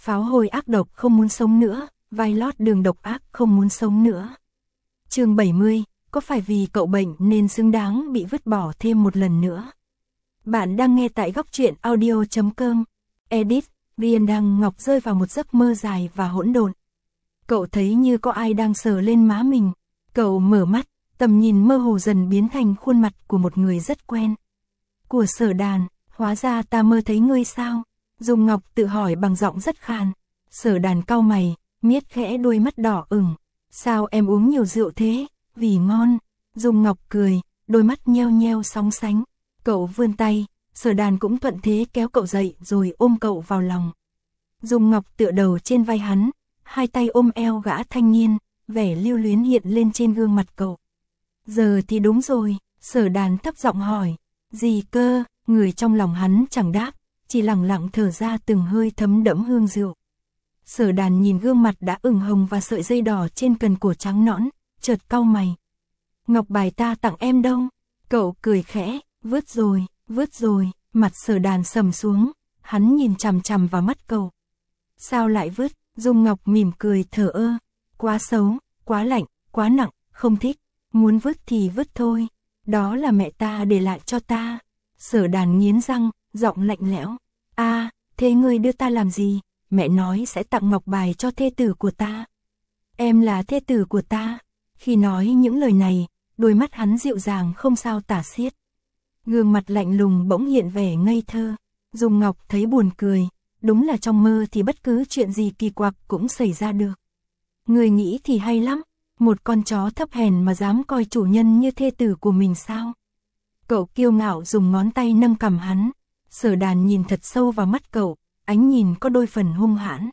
Pháo hôi ác độc không muốn sống nữa, vai lót đường độc ác không muốn sống nữa. Chương 70, có phải vì cậu bệnh nên xứng đáng bị vứt bỏ thêm một lần nữa? Bạn đang nghe tại góc truyện audio.com. Edit, Riêng đang Ngọc rơi vào một giấc mơ dài và hỗn độn. Cậu thấy như có ai đang sờ lên má mình. Cậu mở mắt, tầm nhìn mơ hồ dần biến thành khuôn mặt của một người rất quen. Của Sở Đàn, hóa ra ta mơ thấy ngươi sao? Dung Ngọc tự hỏi bằng giọng rất khàn. Sở Đàn cau mày, miết khẽ đôi mắt đỏ ửng. Sao em uống nhiều rượu thế? Vì ngon. Dung Ngọc cười, đôi mắt nheo nheo sóng sánh. Cậu vươn tay, Sở Đàn cũng thuận thế kéo cậu dậy rồi ôm cậu vào lòng. Dung Ngọc tựa đầu trên vai hắn, hai tay ôm eo gã thanh niên, vẻ lưu luyến hiện lên trên gương mặt cậu. Giờ thì đúng rồi, Sở Đàn thấp giọng hỏi. Gì cơ? Người trong lòng hắn chẳng đáp, chỉ lặng lặng thở ra từng hơi thấm đẫm hương rượu. Sở Đàn nhìn gương mặt đã ửng hồng và sợi dây đỏ trên cần cổ trắng nõn, chợt cau mày. Ngọc bài ta tặng em đâu? Cậu cười khẽ, vứt rồi, mặt Sở Đàn sầm xuống, hắn nhìn chằm chằm vào mắt cậu. Sao lại vứt? Dung Ngọc mỉm cười thở ơ, quá xấu, quá lạnh, quá nặng, không thích, muốn vứt thì vứt thôi, đó là mẹ ta để lại cho ta. Sở Đàn nghiến răng, giọng lạnh lẽo. Thế ngươi đưa ta làm gì? Mẹ nói sẽ tặng ngọc bài cho thê tử của ta. Em là thê tử của ta. Khi nói những lời này, đôi mắt hắn dịu dàng không sao tả xiết. Gương mặt lạnh lùng bỗng hiện vẻ ngây thơ. Dung Ngọc thấy buồn cười, đúng là trong mơ thì bất cứ chuyện gì kỳ quặc cũng xảy ra được. Người nghĩ thì hay lắm, một con chó thấp hèn mà dám coi chủ nhân như thê tử của mình sao? Cậu kiêu ngạo dùng ngón tay nâng cằm hắn. Sở Đàn nhìn thật sâu vào mắt cậu, ánh nhìn có đôi phần hung hãn.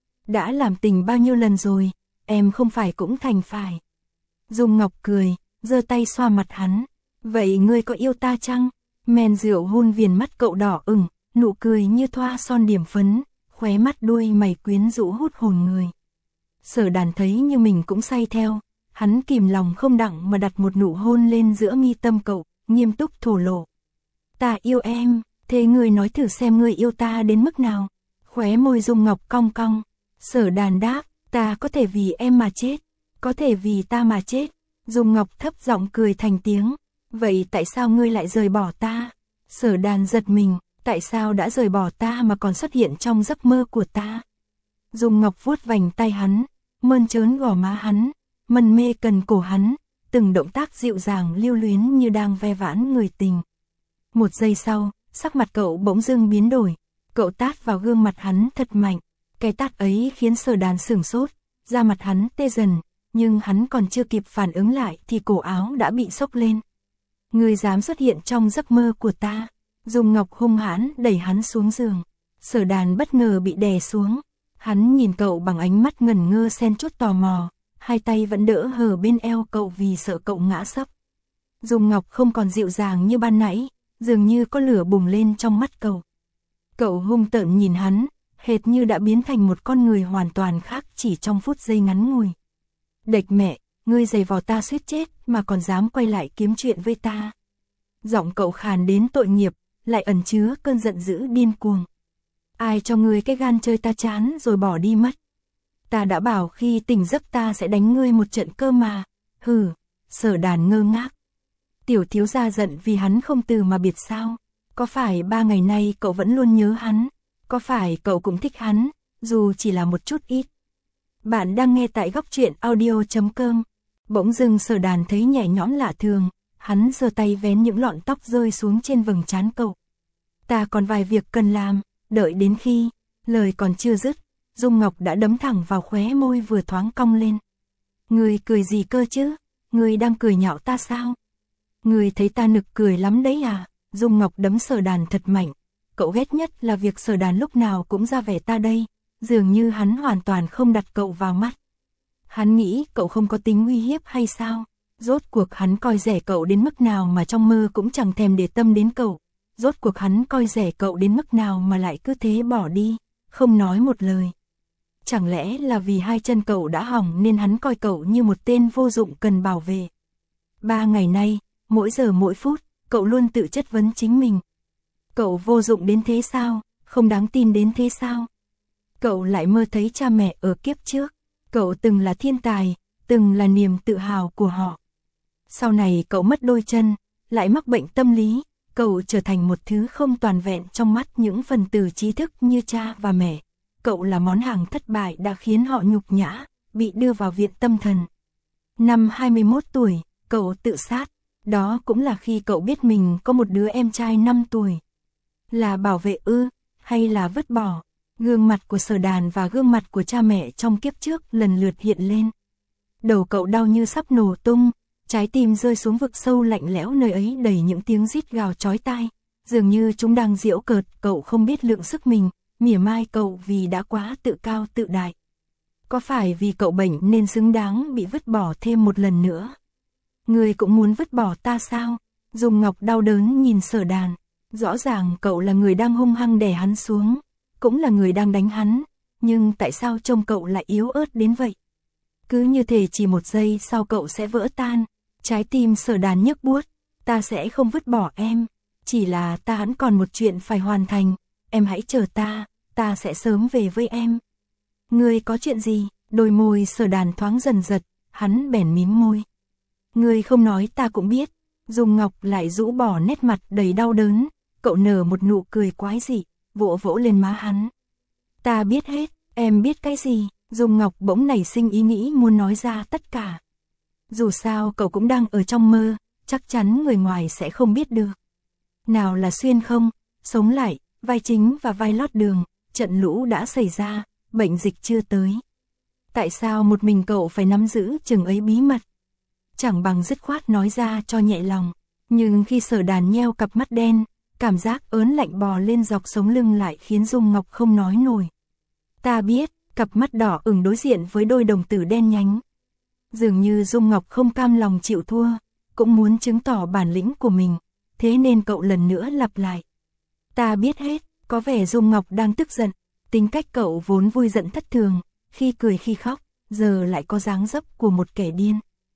Đã làm tình bao nhiêu lần rồi, em không phải cũng thành phải. Dung Ngọc cười, giơ tay xoa mặt hắn. Vậy ngươi có yêu ta chăng? Men rượu hôn viền mắt cậu đỏ ửng, nụ cười như thoa son điểm phấn, khóe mắt đuôi mày quyến rũ hút hồn người. Sở Đàn thấy như mình cũng say theo, hắn kìm lòng không đặng mà đặt một nụ hôn lên giữa mi tâm cậu, nghiêm túc thổ lộ. Ta yêu em, thế ngươi nói thử xem ngươi yêu ta đến mức nào? Khóe môi Dung Ngọc cong cong. Sở Đàn đáp, ta có thể vì em mà chết, có thể vì ta mà chết. Dung Ngọc thấp giọng cười thành tiếng. Vậy tại sao ngươi lại rời bỏ ta? Sở Đàn giật mình, tại sao đã rời bỏ ta mà còn xuất hiện trong giấc mơ của ta? Dung Ngọc vuốt vành tay hắn, mơn trớn gò má hắn, mân mê cần cổ hắn, từng động tác dịu dàng lưu luyến như đang ve vãn người tình. Một giây sau, sắc mặt cậu bỗng dưng biến đổi, cậu tát vào gương mặt hắn thật mạnh. Cái tát ấy khiến Sở Đàn sửng sốt, da mặt hắn tê dần, nhưng hắn còn chưa kịp phản ứng lại thì cổ áo đã bị xốc lên. Ngươi dám xuất hiện trong giấc mơ của ta? Dung Ngọc hung hãn đẩy hắn xuống giường. Sở Đàn bất ngờ bị đè xuống. Hắn nhìn cậu bằng ánh mắt ngẩn ngơ xen chút tò mò, hai tay vẫn đỡ hở bên eo cậu vì sợ cậu ngã sấp. Dung Ngọc không còn dịu dàng như ban nãy, dường như có lửa bùng lên trong mắt cậu. Cậu hung tợn nhìn hắn, hệt như đã biến thành một con người hoàn toàn khác chỉ trong phút giây ngắn ngủi. Đệch mẹ, ngươi giày vò ta suýt chết mà còn dám quay lại kiếm chuyện với ta. Giọng cậu khàn đến tội nghiệp, lại ẩn chứa cơn giận dữ điên cuồng. Ai cho ngươi cái gan chơi ta chán rồi bỏ đi mất? Ta đã bảo khi tỉnh giấc ta sẽ đánh ngươi một trận cơ mà. Hừ. Sở Đàn ngơ ngác. Tiểu thiếu gia giận vì hắn không từ mà biệt sao? Có phải 3 ngày nay cậu vẫn luôn nhớ hắn? Có phải cậu cũng thích hắn, dù chỉ là một chút ít? Bạn đang nghe tại góc truyện audio.com. Bỗng dưng Sở Đàn thấy nhẹ nhõm lạ thường, hắn giơ tay vén những lọn tóc rơi xuống trên vầng trán cậu. Ta còn vài việc cần làm, đợi đến khi, lời còn chưa dứt, Dung Ngọc đã đấm thẳng vào khóe môi vừa thoáng cong lên. Ngươi cười gì cơ chứ? Ngươi đang cười nhạo ta sao? Ngươi thấy ta nực cười lắm đấy à? Dung Ngọc đấm Sở Đàn thật mạnh. Cậu ghét nhất là việc Sở Đàn lúc nào cũng ra vẻ ta đây, dường như hắn hoàn toàn không đặt cậu vào mắt. Hắn nghĩ cậu không có tính uy hiếp hay sao? Rốt cuộc hắn coi rẻ cậu đến mức nào mà trong mơ cũng chẳng thèm để tâm đến cậu. Rốt cuộc hắn coi rẻ cậu đến mức nào mà lại cứ thế bỏ đi, không nói một lời. Chẳng lẽ là vì hai chân cậu đã hỏng nên hắn coi cậu như một tên vô dụng cần bảo vệ? 3 ngày nay, mỗi giờ mỗi phút, cậu luôn tự chất vấn chính mình. Cậu vô dụng đến thế sao? Không đáng tin đến thế sao? Cậu lại mơ thấy cha mẹ ở kiếp trước. Cậu từng là thiên tài, từng là niềm tự hào của họ. Sau này cậu mất đôi chân, lại mắc bệnh tâm lý, cậu trở thành một thứ không toàn vẹn trong mắt những phần tử trí thức như cha và mẹ. Cậu là món hàng thất bại đã khiến họ nhục nhã, bị đưa vào viện tâm thần. Năm 21 tuổi, cậu tự sát. Đó cũng là khi cậu biết mình có một đứa em trai 5 tuổi. Là bảo vệ ư, hay là vứt bỏ? Gương mặt của Sở Đàn và gương mặt của cha mẹ trong kiếp trước lần lượt hiện lên. Đầu cậu đau như sắp nổ tung, trái tim rơi xuống vực sâu lạnh lẽo, nơi ấy đầy những tiếng rít gào chói tai. Dường như chúng đang giễu cợt cậu không biết lượng sức mình, mỉa mai cậu vì đã quá tự cao tự đại. Có phải vì cậu bệnh nên xứng đáng bị vứt bỏ thêm một lần nữa? Ngươi cũng muốn vứt bỏ ta sao? Dung Ngọc đau đớn nhìn Sở Đàn. Rõ ràng cậu là người đang hung hăng đè hắn xuống, cũng là người đang đánh hắn, nhưng tại sao trông cậu lại yếu ớt đến vậy? Cứ như thể chỉ một giây sau cậu sẽ vỡ tan. Trái tim Sở Đàn nhức buốt. Ta sẽ không vứt bỏ em, chỉ là ta vẫn còn một chuyện phải hoàn thành. Em hãy chờ ta sẽ sớm về với em. Ngươi có chuyện gì? Đôi môi Sở Đàn thoáng dần giật, hắn bèn mím môi. Ngươi không nói ta cũng biết. Dung Ngọc lại rũ bỏ nét mặt đầy đau đớn, cậu nở một nụ cười quái dị, vỗ vỗ lên má hắn. Ta biết hết, em biết cái gì? Dung Ngọc bỗng nảy sinh ý nghĩ muốn nói ra tất cả. Dù sao cậu cũng đang ở trong mơ, chắc chắn người ngoài sẽ không biết được. Nào là xuyên không, sống lại, vai chính và vai lót đường, trận lũ đã xảy ra, bệnh dịch chưa tới. Tại sao một mình cậu phải nắm giữ chừng ấy bí mật? Chẳng bằng dứt khoát nói ra cho nhẹ lòng. Nhưng khi Sở Đàn nheo cặp mắt đen, cảm giác ớn lạnh bò lên dọc sống lưng lại khiến Dung Ngọc không nói nổi. Ta biết, cặp mắt đỏ ửng đối diện với đôi đồng tử đen nhánh. Dường như Dung Ngọc không cam lòng chịu thua, cũng muốn chứng tỏ bản lĩnh của mình, thế nên cậu lần nữa lặp lại. Ta biết hết, có vẻ Dung Ngọc đang tức giận, tính cách cậu vốn vui giận thất thường, khi cười khi khóc, giờ lại có dáng dấp của một kẻ điên.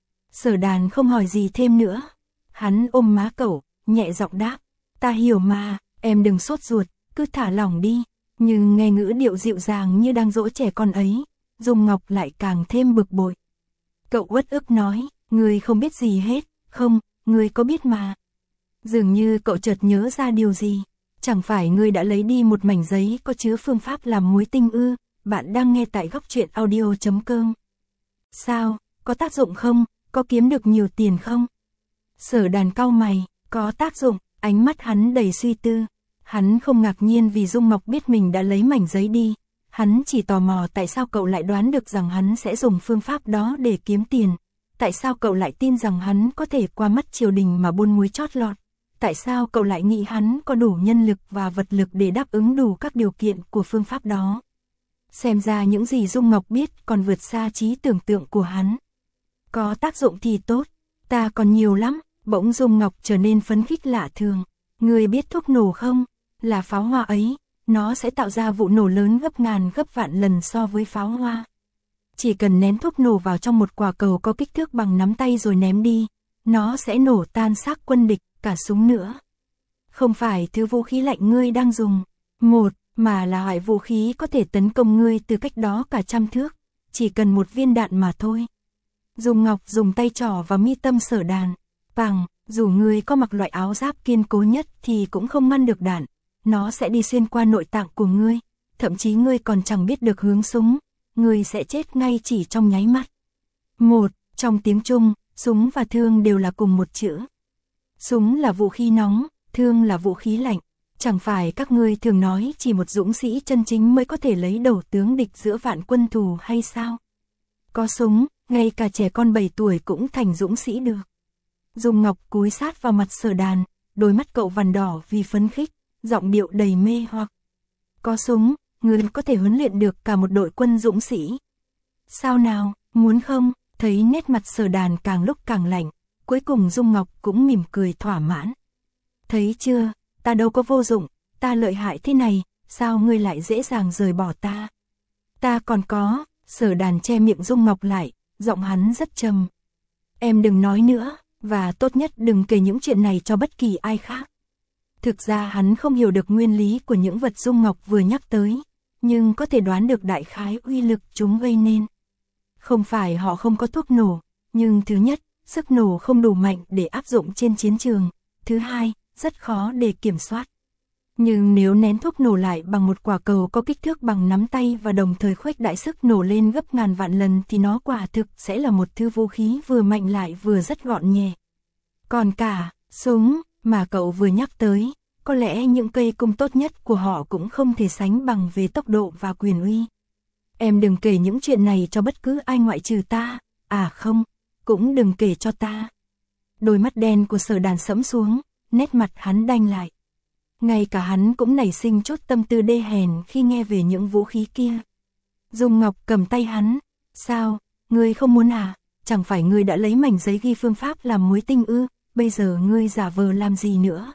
Sở Đàn không hỏi gì thêm nữa, hắn ôm má cậu, nhẹ giọng đáp, ta hiểu mà, em đừng sốt ruột, cứ thả lỏng đi. Nhưng nghe ngữ điệu dịu dàng như đang dỗ trẻ con ấy, Dung Ngọc lại càng thêm bực bội. Cậu uất ức nói, ngươi không biết gì hết, không, ngươi có biết mà. Dường như cậu chợt nhớ ra điều gì, chẳng phải ngươi đã lấy đi một mảnh giấy có chứa phương pháp làm muối tinh ư? Bạn đang nghe tại Góc Truyện Audio.com. Sao, có tác dụng không, có kiếm được nhiều tiền không? Sở Đàn cau mày, có tác dụng, ánh mắt hắn đầy suy tư. Hắn không ngạc nhiên vì Dung Ngọc biết mình đã lấy mảnh giấy đi, hắn chỉ tò mò tại sao cậu lại đoán được rằng hắn sẽ dùng phương pháp đó để kiếm tiền, tại sao cậu lại tin rằng hắn có thể qua mắt triều đình mà buôn muối chót lọt, tại sao cậu lại nghĩ hắn có đủ nhân lực và vật lực để đáp ứng đủ các điều kiện của phương pháp đó. Xem ra những gì Dung Ngọc biết còn vượt xa trí tưởng tượng của hắn. Có tác dụng thì tốt, ta còn nhiều lắm. Bỗng Dung Ngọc trở nên phấn khích lạ thường. Ngươi biết thuốc nổ không? Là pháo hoa ấy, nó sẽ tạo ra vụ nổ lớn gấp ngàn gấp vạn lần so với pháo hoa. Chỉ cần ném thuốc nổ vào trong một quả cầu có kích thước bằng nắm tay rồi ném đi, nó sẽ nổ tan xác quân địch, cả súng nữa. Không phải thứ vũ khí lạnh ngươi đang dùng, mà là loại vũ khí có thể tấn công ngươi từ cách đó cả trăm thước, chỉ cần một viên đạn mà thôi. Dung Ngọc dùng tay trỏ vào mi tâm Sở Đàn. Bằng, dù ngươi có mặc loại áo giáp kiên cố nhất thì cũng không ngăn được đạn, nó sẽ đi xuyên qua nội tạng của ngươi, thậm chí ngươi còn chẳng biết được hướng súng, ngươi sẽ chết ngay chỉ trong nháy mắt. Trong tiếng Trung, súng và thương đều là cùng một chữ. Súng là vũ khí nóng, thương là vũ khí lạnh. Chẳng phải các ngươi thường nói chỉ một dũng sĩ chân chính mới có thể lấy đầu tướng địch giữa vạn quân thù hay sao? Có súng, ngay cả trẻ con 7 tuổi cũng thành dũng sĩ được. Dung Ngọc cúi sát vào mặt Sở Đàn, đôi mắt cậu vằn đỏ vì phấn khích, giọng điệu đầy mê hoặc. Có súng, ngươi có thể huấn luyện được cả một đội quân dũng sĩ. Sao nào, muốn không? Thấy nét mặt Sở Đàn càng lúc càng lạnh, cuối cùng Dung Ngọc cũng mỉm cười thỏa mãn. Thấy chưa, ta đâu có vô dụng, ta lợi hại thế này, sao ngươi lại dễ dàng rời bỏ ta? Ta còn có. Sở Đàn che miệng Dung Ngọc lại, giọng hắn rất trầm. Em đừng nói nữa, và tốt nhất đừng kể những chuyện này cho bất kỳ ai khác. Thực ra hắn không hiểu được nguyên lý của những vật Dung Ngọc vừa nhắc tới, nhưng có thể đoán được đại khái uy lực chúng gây nên. Không phải họ không có thuốc nổ, nhưng thứ nhất, sức nổ không đủ mạnh để áp dụng trên chiến trường, thứ hai, rất khó để kiểm soát. Nhưng nếu nén thuốc nổ lại bằng một quả cầu có kích thước bằng nắm tay và đồng thời khuếch đại sức nổ lên gấp ngàn vạn lần thì nó quả thực sẽ là một thứ vũ khí vừa mạnh lại vừa rất gọn nhẹ. Còn cả, súng, mà cậu vừa nhắc tới, có lẽ những cây cung tốt nhất của họ cũng không thể sánh bằng về tốc độ và quyền uy. Em đừng kể những chuyện này cho bất cứ ai ngoại trừ ta, à không, cũng đừng kể cho ta. Đôi mắt đen của Sở Đàn sẫm xuống, nét mặt hắn đanh lại. Ngay cả hắn cũng nảy sinh chút tâm tư đê hèn khi nghe về những vũ khí kia. Dung Ngọc cầm tay hắn, sao, ngươi không muốn à, chẳng phải ngươi đã lấy mảnh giấy ghi phương pháp làm muối tinh ư, bây giờ ngươi giả vờ làm gì nữa.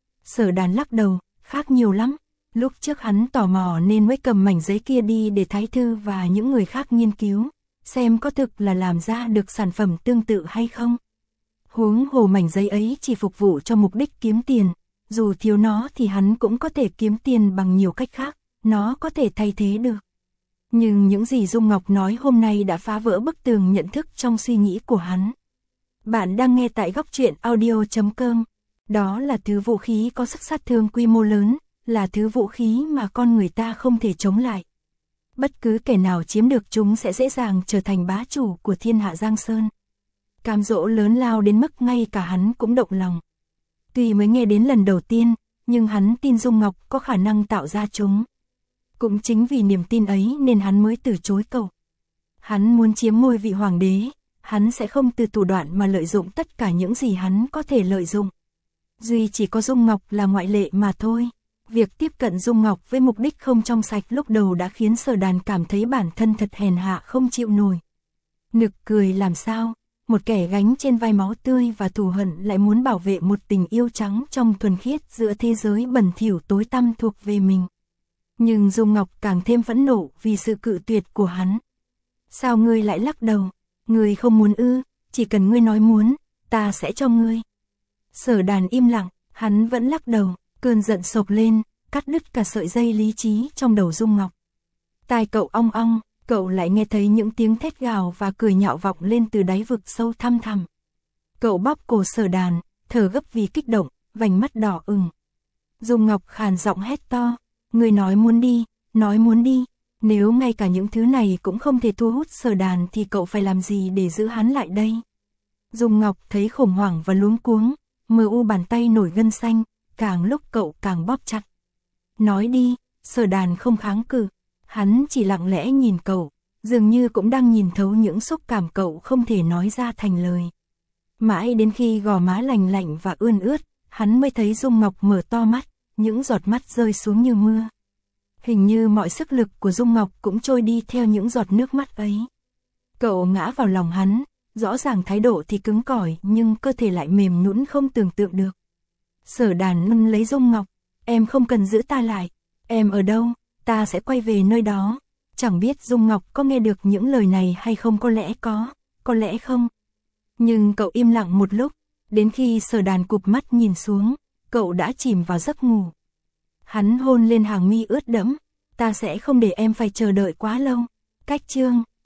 Sở Đàn lắc đầu, khác nhiều lắm, lúc trước hắn tò mò nên mới cầm mảnh giấy kia đi để Thái Thư và những người khác nghiên cứu, xem có thực là làm ra được sản phẩm tương tự hay không. Huống hồ mảnh giấy ấy chỉ phục vụ cho mục đích kiếm tiền, dù thiếu nó thì hắn cũng có thể kiếm tiền bằng nhiều cách khác, nó có thể thay thế được. Nhưng những gì Dung Ngọc nói hôm nay đã phá vỡ bức tường nhận thức trong suy nghĩ của hắn. Bạn đang nghe tại Góc Truyện Audio.com. Đó là thứ vũ khí có sức sát thương quy mô lớn, là thứ vũ khí mà con người ta không thể chống lại. Bất cứ kẻ nào chiếm được chúng sẽ dễ dàng trở thành bá chủ của thiên hạ Giang Sơn. Cám dỗ lớn lao đến mức ngay cả hắn cũng động lòng. Tuy mới nghe đến lần đầu tiên, nhưng hắn tin Dung Ngọc có khả năng tạo ra chúng. Cũng chính vì niềm tin ấy nên hắn mới từ chối cậu. Hắn muốn chiếm ngôi vị hoàng đế, hắn sẽ không từ thủ đoạn mà lợi dụng tất cả những gì hắn có thể lợi dụng. Duy chỉ có Dung Ngọc là ngoại lệ mà thôi. Việc tiếp cận Dung Ngọc với mục đích không trong sạch lúc đầu đã khiến Sở Đàn cảm thấy bản thân thật hèn hạ không chịu nổi. Nực cười làm sao, một kẻ gánh trên vai máu tươi và thù hận lại muốn bảo vệ một tình yêu trắng trong thuần khiết giữa thế giới bẩn thỉu tối tăm thuộc về mình. Nhưng Dung Ngọc càng thêm phẫn nộ vì sự cự tuyệt của hắn. Sao ngươi lại lắc đầu? Ngươi không muốn ư? Chỉ cần ngươi nói muốn, ta sẽ cho ngươi. Sở Đàn im lặng, hắn vẫn lắc đầu, cơn giận sộc lên, cắt đứt cả sợi dây lý trí trong đầu Dung Ngọc. Tai cậu ong ong, cậu lại nghe thấy những tiếng thét gào và cười nhạo vọng lên từ đáy vực sâu thăm thẳm. Cậu bóp cổ Sở Đàn, thở gấp vì kích động, vành mắt đỏ ửng. Dung Ngọc khàn giọng hét to, ngươi nói muốn đi, nếu ngay cả những thứ này cũng không thể thu hút Sở Đàn thì cậu phải làm gì để giữ hắn lại đây? Dung Ngọc thấy khủng hoảng và luống cuống, mờ u bàn tay nổi gân xanh, càng lúc cậu càng bóp chặt. Nói đi, Sở Đàn không kháng cự, hắn chỉ lặng lẽ nhìn cậu, dường như cũng đang nhìn thấu những xúc cảm cậu không thể nói ra thành lời. Mãi đến khi gò má lành lạnh và ươn ướt, hắn mới thấy Dung Ngọc mở to mắt, những giọt mắt rơi xuống như mưa. Hình như mọi sức lực của Dung Ngọc cũng trôi đi theo những giọt nước mắt ấy. Cậu ngã vào lòng hắn, rõ ràng thái độ thì cứng cỏi nhưng cơ thể lại mềm nhũn không tưởng tượng được. Sở Đàn nâng lấy Dung Ngọc, em không cần giữ ta lại, em ở đâu, ta sẽ quay về nơi đó. Chẳng biết Dung Ngọc có nghe được những lời này hay không, có lẽ không. Nhưng cậu im lặng một lúc, đến khi Sở Đàn cụp mắt nhìn xuống, cậu đã chìm vào giấc ngủ. Hắn hôn lên hàng mi ướt đẫm, ta sẽ không để em phải chờ đợi quá lâu. Cách chương